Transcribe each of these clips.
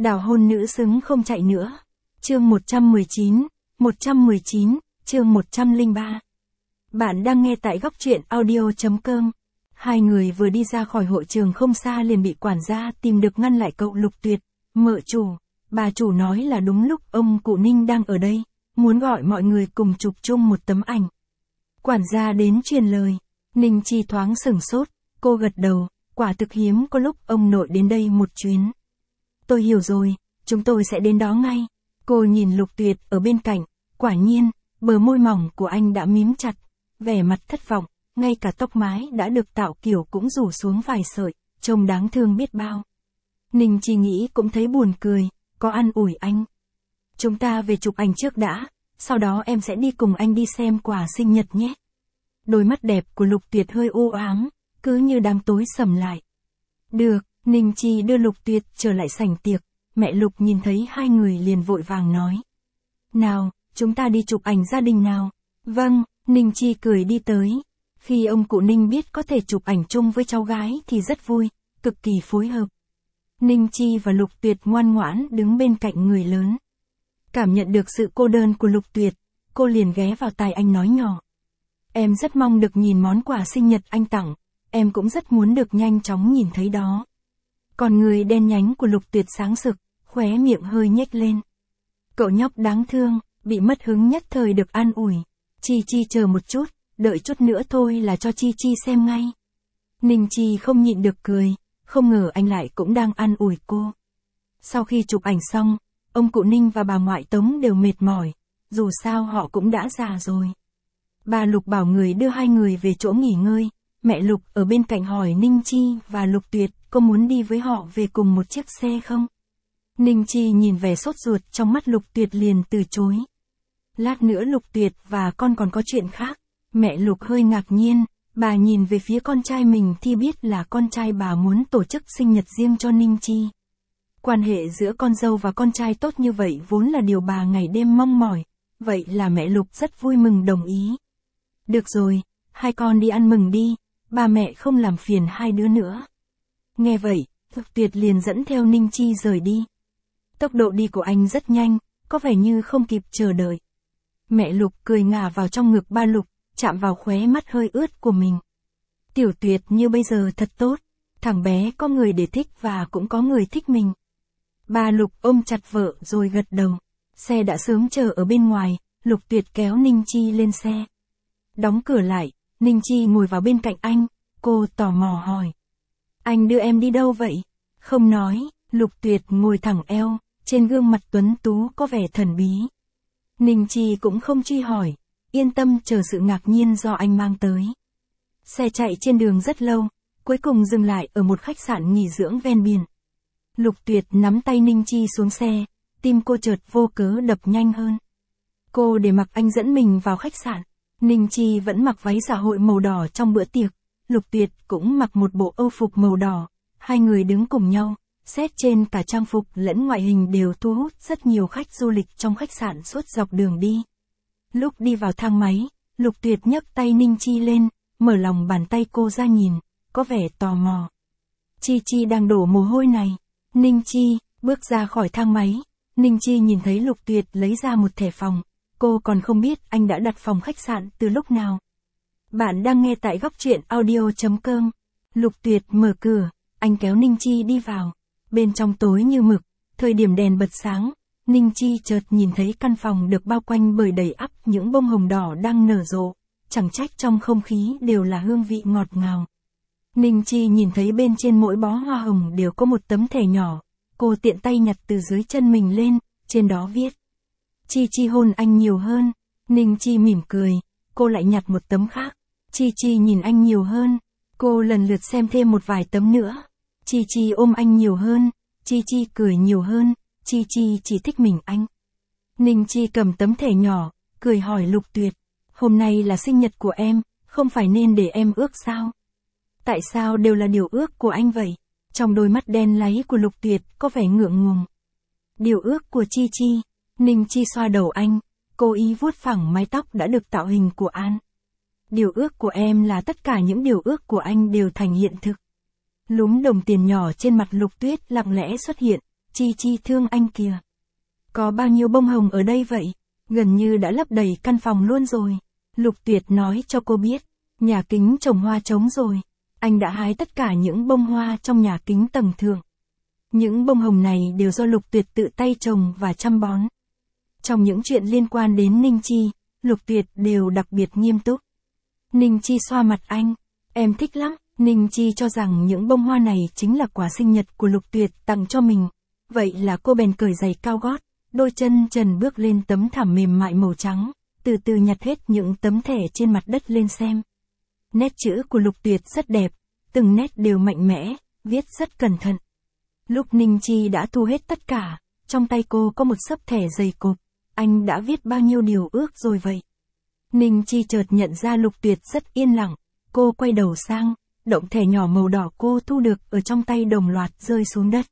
Đào hôn nữ xứng không chạy nữa. Chương 119, chương 103. Bạn đang nghe tại góc truyện audio.com. Hai người vừa đi ra khỏi hội trường không xa liền bị quản gia tìm được ngăn lại cậu Lục Tuyệt. Mợ chủ, bà chủ nói là đúng lúc ông cụ Ninh đang ở đây, muốn gọi mọi người cùng chụp chung một tấm ảnh. Quản gia đến truyền lời. Ninh Chi thoáng sửng sốt, cô gật đầu, quả thực hiếm có lúc ông nội đến đây một chuyến. Tôi hiểu rồi, chúng tôi sẽ đến đó ngay. Cô nhìn Lục Tuyệt ở bên cạnh, quả nhiên, bờ môi mỏng của anh đã mím chặt, vẻ mặt thất vọng, ngay cả tóc mái đã được tạo kiểu cũng rủ xuống vài sợi, trông đáng thương biết bao. Ninh Chi nghĩ cũng thấy buồn cười, có an ủi anh. Chúng ta về chụp ảnh trước đã, sau đó em sẽ đi cùng anh đi xem quà sinh nhật nhé. Đôi mắt đẹp của Lục Tuyệt hơi u ám, cứ như đám tối sầm lại. Được, Ninh Chi đưa Lục Tuyệt trở lại sảnh tiệc, mẹ Lục nhìn thấy hai người liền vội vàng nói. Nào, chúng ta đi chụp ảnh gia đình nào. Vâng, Ninh Chi cười đi tới. Khi ông cụ Ninh biết có thể chụp ảnh chung với cháu gái thì rất vui, cực kỳ phối hợp. Ninh Chi và Lục Tuyệt ngoan ngoãn đứng bên cạnh người lớn. Cảm nhận được sự cô đơn của Lục Tuyệt, cô liền ghé vào tai anh nói nhỏ. Em rất mong được nhìn món quà sinh nhật anh tặng, em cũng rất muốn được nhanh chóng nhìn thấy đó. Còn người đen nhánh của Lục Tuyệt sáng sực, khóe miệng hơi nhếch lên. Cậu nhóc đáng thương, bị mất hứng nhất thời được an ủi. Chi Chi chờ một chút, đợi chút nữa thôi là cho Chi Chi xem ngay. Ninh Chi không nhịn được cười, không ngờ anh lại cũng đang an ủi cô. Sau khi chụp ảnh xong, ông cụ Ninh và bà ngoại Tống đều mệt mỏi, dù sao họ cũng đã già rồi. Bà Lục bảo người đưa hai người về chỗ nghỉ ngơi, mẹ Lục ở bên cạnh hỏi Ninh Chi và Lục Tuyệt có muốn đi với họ về cùng một chiếc xe không? Ninh Chi nhìn vẻ sốt ruột trong mắt Lục Tuyệt liền từ chối. Lát nữa Lục Tuyệt và con còn có chuyện khác. Mẹ Lục hơi ngạc nhiên, bà nhìn về phía con trai mình thì biết là con trai bà muốn tổ chức sinh nhật riêng cho Ninh Chi. Quan hệ giữa con dâu và con trai tốt như vậy vốn là điều bà ngày đêm mong mỏi, vậy là mẹ Lục rất vui mừng đồng ý. Được rồi, hai con đi ăn mừng đi, bà mẹ không làm phiền hai đứa nữa. Nghe vậy, Lục Tuyệt liền dẫn theo Ninh Chi rời đi. Tốc độ đi của anh rất nhanh, có vẻ như không kịp chờ đợi. Mẹ Lục cười ngả vào trong ngực ba Lục, chạm vào khóe mắt hơi ướt của mình. Tiểu Tuyệt như bây giờ thật tốt, thằng bé có người để thích và cũng có người thích mình. Ba Lục ôm chặt vợ rồi gật đầu. Xe đã sớm chờ ở bên ngoài, Lục Tuyệt kéo Ninh Chi lên xe. Đóng cửa lại, Ninh Chi ngồi vào bên cạnh anh, cô tò mò hỏi. Anh đưa em đi đâu vậy? Không nói, Lục Tuyệt ngồi thẳng eo, trên gương mặt tuấn tú có vẻ thần bí. Ninh Chi cũng không truy hỏi, yên tâm chờ sự ngạc nhiên do anh mang tới. Xe chạy trên đường rất lâu, cuối cùng dừng lại ở một khách sạn nghỉ dưỡng ven biển. Lục Tuyệt nắm tay Ninh Chi xuống xe, tim cô chợt vô cớ đập nhanh hơn. Cô để mặc anh dẫn mình vào khách sạn. Ninh Chi vẫn mặc váy xã hội màu đỏ trong bữa tiệc, Lục Tuyệt cũng mặc một bộ âu phục màu đỏ, hai người đứng cùng nhau, xét trên cả trang phục lẫn ngoại hình đều thu hút rất nhiều khách du lịch trong khách sạn suốt dọc đường đi. Lúc đi vào thang máy, Lục Tuyệt nhấc tay Ninh Chi lên, mở lòng bàn tay cô ra nhìn, có vẻ tò mò. Chi Chi đang đổ mồ hôi này. Ninh Chi bước ra khỏi thang máy, Ninh Chi nhìn thấy Lục Tuyệt lấy ra một thẻ phòng. Cô còn không biết anh đã đặt phòng khách sạn từ lúc nào. Bạn đang nghe tại góc truyện audio.com. Lục Tuyệt mở cửa, anh kéo Ninh Chi đi vào. Bên trong tối như mực, thời điểm đèn bật sáng, Ninh Chi chợt nhìn thấy căn phòng được bao quanh bởi đầy ắp những bông hồng đỏ đang nở rộ, chẳng trách trong không khí đều là hương vị ngọt ngào. Ninh Chi nhìn thấy bên trên mỗi bó hoa hồng đều có một tấm thẻ nhỏ, cô tiện tay nhặt từ dưới chân mình lên, trên đó viết. Chi Chi hôn anh nhiều hơn. Ninh Chi mỉm cười, cô lại nhặt một tấm khác. Chi Chi nhìn anh nhiều hơn. Cô lần lượt xem thêm một vài tấm nữa. Chi Chi ôm anh nhiều hơn. Chi Chi cười nhiều hơn. Chi Chi chỉ thích mình anh. Ninh Chi cầm tấm thẻ nhỏ, cười hỏi Lục Tuyệt. Hôm nay là sinh nhật của em, không phải nên để em ước sao? Tại sao đều là điều ước của anh vậy? Trong đôi mắt đen láy của Lục Tuyệt có vẻ ngượng ngùng. Điều ước của Chi Chi. Ninh Chi xoa đầu anh, cố ý vuốt phẳng mái tóc đã được tạo hình của An. Điều ước của em là tất cả những điều ước của anh đều thành hiện thực. Lúm đồng tiền nhỏ trên mặt Lục Tuyết lặng lẽ xuất hiện, Chi Chi thương anh kìa. Có bao nhiêu bông hồng ở đây vậy? Gần như đã lấp đầy căn phòng luôn rồi. Lục Tuyệt nói cho cô biết, nhà kính trồng hoa trống rồi. Anh đã hái tất cả những bông hoa trong nhà kính tầng thượng. Những bông hồng này đều do Lục Tuyệt tự tay trồng và chăm bón. Trong những chuyện liên quan đến Ninh Chi, Lục Tuyệt đều đặc biệt nghiêm túc. Ninh Chi xoa mặt anh, em thích lắm. Ninh Chi cho rằng những bông hoa này chính là quà sinh nhật của Lục Tuyệt tặng cho mình. Vậy là cô bèn cởi giày cao gót, đôi chân trần bước lên tấm thảm mềm mại màu trắng, từ từ nhặt hết những tấm thẻ trên mặt đất lên xem. Nét chữ của Lục Tuyệt rất đẹp, từng nét đều mạnh mẽ, viết rất cẩn thận. Lúc Ninh Chi đã thu hết tất cả, trong tay cô có một xấp thẻ dày cộp. Anh đã viết bao nhiêu điều ước rồi vậy? Ninh Chi chợt nhận ra Lục Tuyệt rất yên lặng, cô quay đầu sang, động thẻ nhỏ màu đỏ cô thu được ở trong tay đồng loạt rơi xuống đất.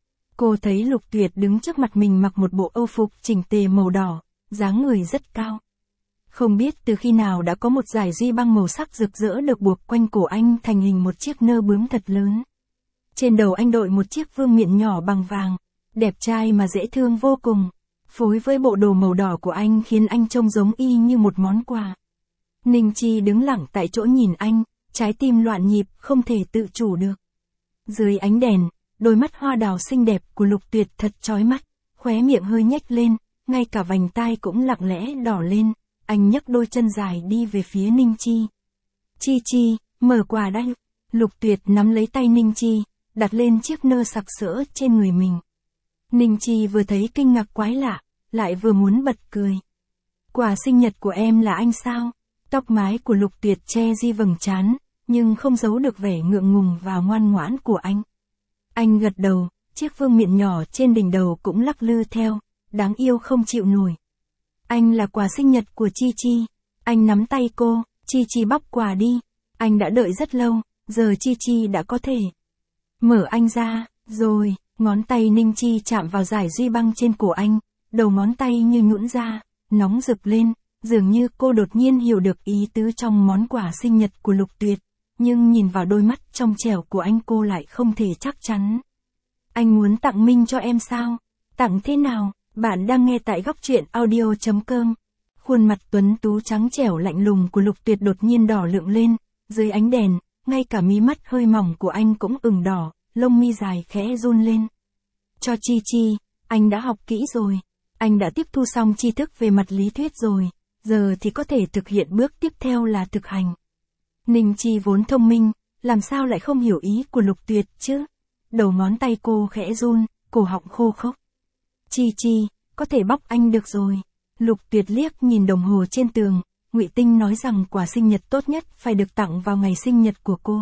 Cô thấy Lục Tuyệt đứng trước mặt mình mặc một bộ âu phục chỉnh tề màu đỏ, dáng người rất cao. Không biết từ khi nào đã có một dải duy băng màu sắc rực rỡ được buộc quanh cổ anh thành hình một chiếc nơ bướm thật lớn. Trên đầu anh đội một chiếc vương miện nhỏ bằng vàng, đẹp trai mà dễ thương vô cùng. Phối với bộ đồ màu đỏ của anh khiến anh trông giống y như một món quà. Ninh Chi đứng lặng tại chỗ nhìn anh, trái tim loạn nhịp không thể tự chủ được. Dưới ánh đèn, đôi mắt hoa đào xinh đẹp của Lục Tuyệt thật chói mắt, khóe miệng hơi nhếch lên, ngay cả vành tai cũng lặng lẽ đỏ lên. Anh nhấc đôi chân dài đi về phía Ninh Chi. Chi Chi, mở quà đây. Lục Tuyệt nắm lấy tay Ninh Chi, đặt lên chiếc nơ sặc sỡ trên người mình. Ninh Chi vừa thấy kinh ngạc quái lạ, lại vừa muốn bật cười. Quà sinh nhật của em là anh sao? Tóc mái của Lục Tuyệt che di vầng trán, nhưng không giấu được vẻ ngượng ngùng và ngoan ngoãn của anh. Anh gật đầu, chiếc vương miện nhỏ trên đỉnh đầu cũng lắc lư theo, đáng yêu không chịu nổi. Anh là quà sinh nhật của Chi Chi. Anh nắm tay cô, Chi Chi bóc quà đi. Anh đã đợi rất lâu, giờ Chi Chi đã có thể mở anh ra, rồi, ngón tay Ninh Chi chạm vào dải duy băng trên cổ anh, đầu ngón tay như nhũn ra, nóng rực lên, dường như cô đột nhiên hiểu được ý tứ trong món quà sinh nhật của Lục Tuyệt, nhưng nhìn vào đôi mắt trong trẻo của anh cô lại không thể chắc chắn. Anh muốn tặng Minh cho em sao? Tặng thế nào? Bạn đang nghe tại góc truyện audio.com. Khuôn mặt tuấn tú trắng trẻo lạnh lùng của Lục Tuyệt đột nhiên đỏ lượng lên, dưới ánh đèn, ngay cả mí mắt hơi mỏng của anh cũng ửng đỏ, lông mi dài khẽ run lên. Cho Chi Chi, anh đã học kỹ rồi. Anh đã tiếp thu xong tri thức về mặt lý thuyết rồi, giờ thì có thể thực hiện bước tiếp theo là thực hành. Ninh Chi vốn thông minh, làm sao lại không hiểu ý của Lục Tuyệt chứ? Đầu ngón tay cô khẽ run, cổ họng khô khốc. Chi Chi, có thể bóc anh được rồi. Lục Tuyệt liếc nhìn đồng hồ trên tường, Ngụy Tinh nói rằng quà sinh nhật tốt nhất phải được tặng vào ngày sinh nhật của cô.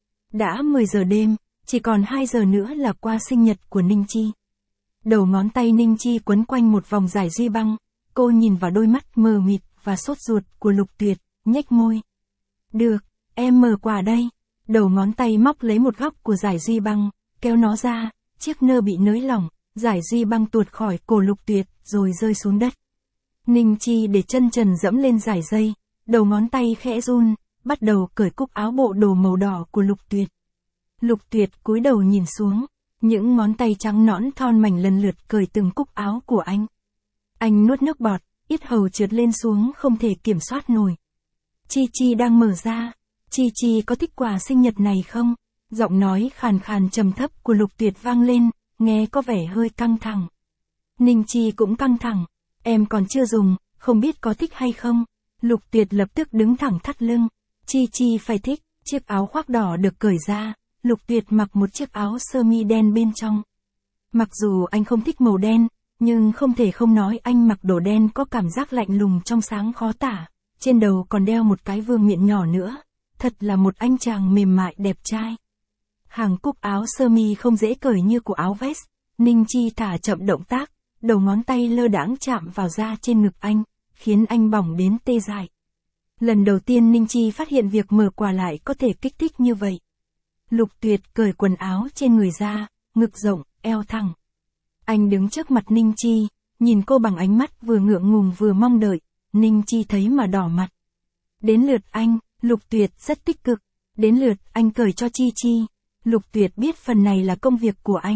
Đã 10 giờ đêm, chỉ còn 2 giờ nữa là qua sinh nhật của Ninh Chi. Đầu ngón tay Ninh Chi quấn quanh một vòng dải duy băng, cô nhìn vào đôi mắt mờ mịt và sốt ruột của Lục Tuyệt, nhếch môi. Được, em mở quà đây. Đầu ngón tay móc lấy một góc của dải duy băng, kéo nó ra, chiếc nơ bị nới lỏng, dải duy băng tuột khỏi cổ Lục Tuyệt, rồi rơi xuống đất. Ninh Chi để chân trần dẫm lên dải dây, đầu ngón tay khẽ run, bắt đầu cởi cúc áo bộ đồ màu đỏ của Lục Tuyệt. Lục Tuyệt cúi đầu nhìn xuống, những ngón tay trắng nõn thon mảnh lần lượt cởi từng cúc áo của anh. Anh nuốt nước bọt, yết hầu trượt lên xuống không thể kiểm soát nổi. Chi Chi đang mở ra. Chi Chi có thích quà sinh nhật này không? Giọng nói khàn khàn trầm thấp của Lục Tuyệt vang lên, nghe có vẻ hơi căng thẳng. Ninh Chi cũng căng thẳng. Em còn chưa dùng, không biết có thích hay không? Lục Tuyệt lập tức đứng thẳng thắt lưng. Chi Chi phải thích. Chiếc áo khoác đỏ được cởi ra. Lục Tuyệt mặc một chiếc áo sơ mi đen bên trong. Mặc dù anh không thích màu đen, nhưng không thể không nói anh mặc đồ đen có cảm giác lạnh lùng trong sáng khó tả. Trên đầu còn đeo một cái vương miện nhỏ nữa. Thật là một anh chàng mềm mại đẹp trai. Hàng cúc áo sơ mi không dễ cởi như của áo vest. Ninh Chi thả chậm động tác, đầu ngón tay lơ đãng chạm vào da trên ngực anh, khiến anh bỏng đến tê dại. Lần đầu tiên Ninh Chi phát hiện việc mở quà lại có thể kích thích như vậy. Lục Tuyệt cởi quần áo trên người ra, ngực rộng, eo thẳng. Anh đứng trước mặt Ninh Chi, nhìn cô bằng ánh mắt vừa ngượng ngùng vừa mong đợi. Ninh Chi thấy mà đỏ mặt. Đến lượt anh, Lục Tuyệt rất tích cực. Đến lượt anh cởi cho Chi Chi. Lục Tuyệt biết phần này là công việc của anh.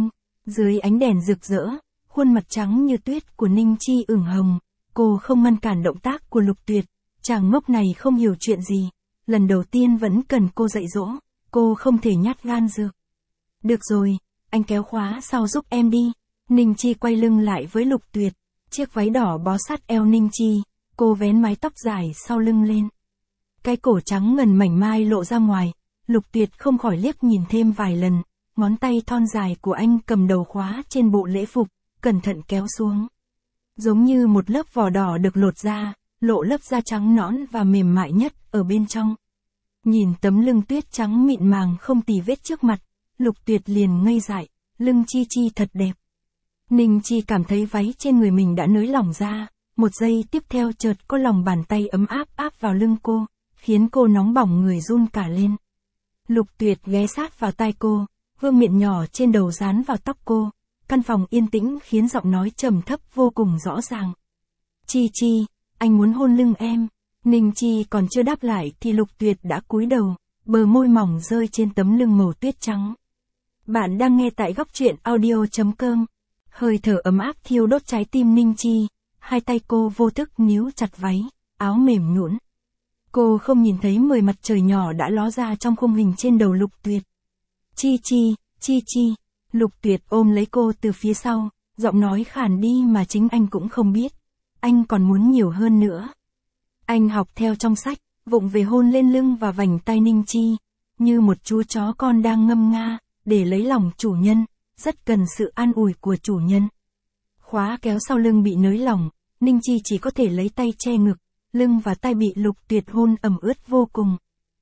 Dưới ánh đèn rực rỡ, khuôn mặt trắng như tuyết của Ninh Chi ửng hồng, cô không ngăn cản động tác của Lục Tuyệt, chàng ngốc này không hiểu chuyện gì, lần đầu tiên vẫn cần cô dạy dỗ, cô không thể nhát gan dược. Được rồi, anh kéo khóa sau giúp em đi. Ninh Chi quay lưng lại với Lục Tuyệt, chiếc váy đỏ bó sát eo Ninh Chi, cô vén mái tóc dài sau lưng lên. Cái cổ trắng ngần mảnh mai lộ ra ngoài, Lục Tuyệt không khỏi liếc nhìn thêm vài lần, ngón tay thon dài của anh cầm đầu khóa trên bộ lễ phục, cẩn thận kéo xuống. Giống như một lớp vỏ đỏ được lột ra, lộ lớp da trắng nõn và mềm mại nhất ở bên trong. Nhìn tấm lưng tuyết trắng mịn màng không tì vết trước mặt, Lục Tuyệt liền ngây dại, lưng Chi Chi thật đẹp. Ninh Chi cảm thấy váy trên người mình đã nới lỏng ra, một giây tiếp theo chợt có lòng bàn tay ấm áp áp vào lưng cô, khiến cô nóng bỏng người run cả lên. Lục Tuyệt ghé sát vào tai cô, vương miện nhỏ trên đầu dán vào tóc cô, căn phòng yên tĩnh khiến giọng nói trầm thấp vô cùng rõ ràng. Chi Chi, anh muốn hôn lưng em. Ninh Chi còn chưa đáp lại thì Lục Tuyệt đã cúi đầu, bờ môi mỏng rơi trên tấm lưng màu tuyết trắng. Bạn đang nghe tại góc truyện audio.com. Hơi thở ấm áp thiêu đốt trái tim Ninh Chi, hai tay cô vô thức níu chặt váy, áo mềm nhũn. Cô không nhìn thấy 10 mặt trời nhỏ đã ló ra trong khung hình trên đầu Lục Tuyệt. Chi Chi, Chi Chi. Lục Tuyệt ôm lấy cô từ phía sau, giọng nói khàn đi mà chính anh cũng không biết. Anh còn muốn nhiều hơn nữa. Anh học theo trong sách, vụng về hôn lên lưng và vành tay Ninh Chi, như một chú chó con đang ngâm nga, để lấy lòng chủ nhân, rất cần sự an ủi của chủ nhân. Khóa kéo sau lưng bị nới lỏng, Ninh Chi chỉ có thể lấy tay che ngực, lưng và tay bị Lục Tuyệt hôn ẩm ướt vô cùng.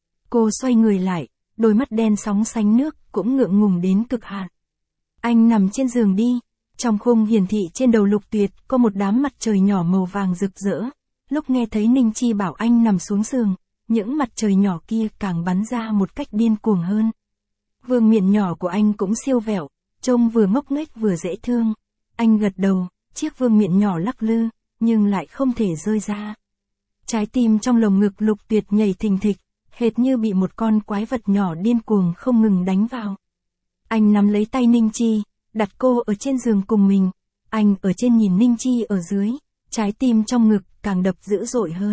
Cô xoay người lại, đôi mắt đen sóng sánh nước, cũng ngượng ngùng đến cực hạn. Anh nằm trên giường đi. Trong khung hiển thị trên đầu Lục Tuyệt có một đám mặt trời nhỏ màu vàng rực rỡ. Lúc nghe thấy Ninh Chi bảo anh nằm xuống giường, những mặt trời nhỏ kia càng bắn ra một cách điên cuồng hơn. Vương miện nhỏ của anh cũng siêu vẹo, trông vừa ngốc nghếch vừa dễ thương. Anh gật đầu, chiếc vương miện nhỏ lắc lư, nhưng lại không thể rơi ra. Trái tim trong lồng ngực Lục Tuyệt nhảy thình thịch, hệt như bị một con quái vật nhỏ điên cuồng không ngừng đánh vào. Anh nắm lấy tay Ninh Chi, đặt cô ở trên giường cùng mình. Anh ở trên nhìn Ninh Chi ở dưới, trái tim trong ngực càng đập dữ dội hơn.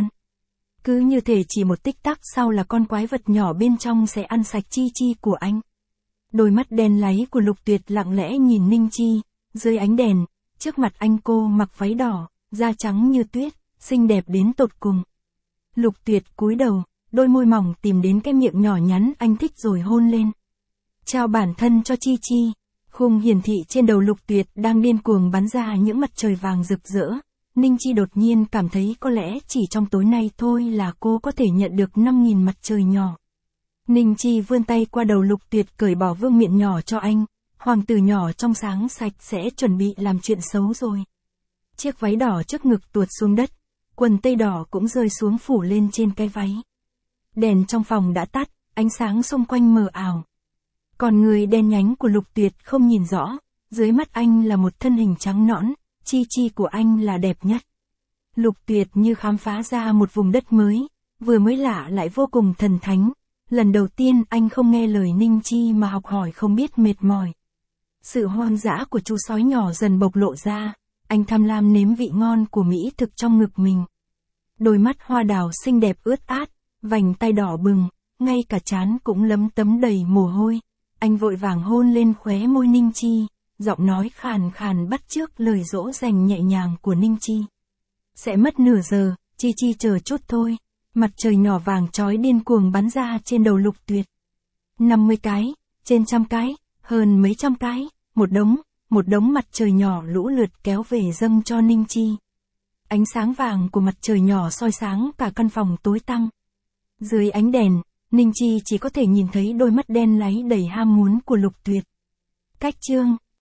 Cứ như thể chỉ một tích tắc sau là con quái vật nhỏ bên trong sẽ ăn sạch Chi Chi của anh. Đôi mắt đen láy của Lục Tuyệt lặng lẽ nhìn Ninh Chi, dưới ánh đèn, trước mặt anh cô mặc váy đỏ, da trắng như tuyết, xinh đẹp đến tột cùng. Lục Tuyệt cúi đầu, đôi môi mỏng tìm đến cái miệng nhỏ nhắn anh thích rồi hôn lên. Trao bản thân cho Chi Chi. Khung hiển thị trên đầu Lục Tuyệt đang điên cuồng bắn ra những mặt trời vàng rực rỡ. Ninh Chi đột nhiên cảm thấy có lẽ chỉ trong tối nay thôi là cô có thể nhận được 5.000 mặt trời nhỏ. Ninh Chi vươn tay qua đầu Lục Tuyệt cởi bỏ vương miện nhỏ cho anh. Hoàng tử nhỏ trong sáng sạch sẽ chuẩn bị làm chuyện xấu rồi. Chiếc váy đỏ trước ngực tuột xuống đất, quần tây đỏ cũng rơi xuống phủ lên trên cái váy. Đèn trong phòng đã tắt, ánh sáng xung quanh mờ ảo. Còn người đen nhánh của Lục Tuyệt không nhìn rõ, dưới mắt anh là một thân hình trắng nõn, Chi Chi của anh là đẹp nhất. Lục Tuyệt như khám phá ra một vùng đất mới, vừa mới lạ lại vô cùng thần thánh. Lần đầu tiên anh không nghe lời Ninh Chi mà học hỏi không biết mệt mỏi. Sự hoang dã của chú sói nhỏ dần bộc lộ ra, anh tham lam nếm vị ngon của mỹ thực trong ngực mình. Đôi mắt hoa đào xinh đẹp ướt át, vành tay đỏ bừng, ngay cả trán cũng lấm tấm đầy mồ hôi. Anh vội vàng hôn lên khóe môi Ninh Chi, giọng nói khàn khàn bắt chước lời dỗ dành nhẹ nhàng của Ninh Chi. Sẽ mất nửa giờ, Chi Chi chờ chút thôi. Mặt trời nhỏ vàng chói điên cuồng bắn ra trên đầu Lục Tuyệt. 50 cái, trên 100 cái, hơn mấy trăm cái, một đống mặt trời nhỏ lũ lượt kéo về dâng cho Ninh Chi. Ánh sáng vàng của mặt trời nhỏ soi sáng cả căn phòng tối tăm. Dưới ánh đèn, Ninh Chi chỉ có thể nhìn thấy đôi mắt đen láy đầy ham muốn của Lục Tuyệt. Cách chương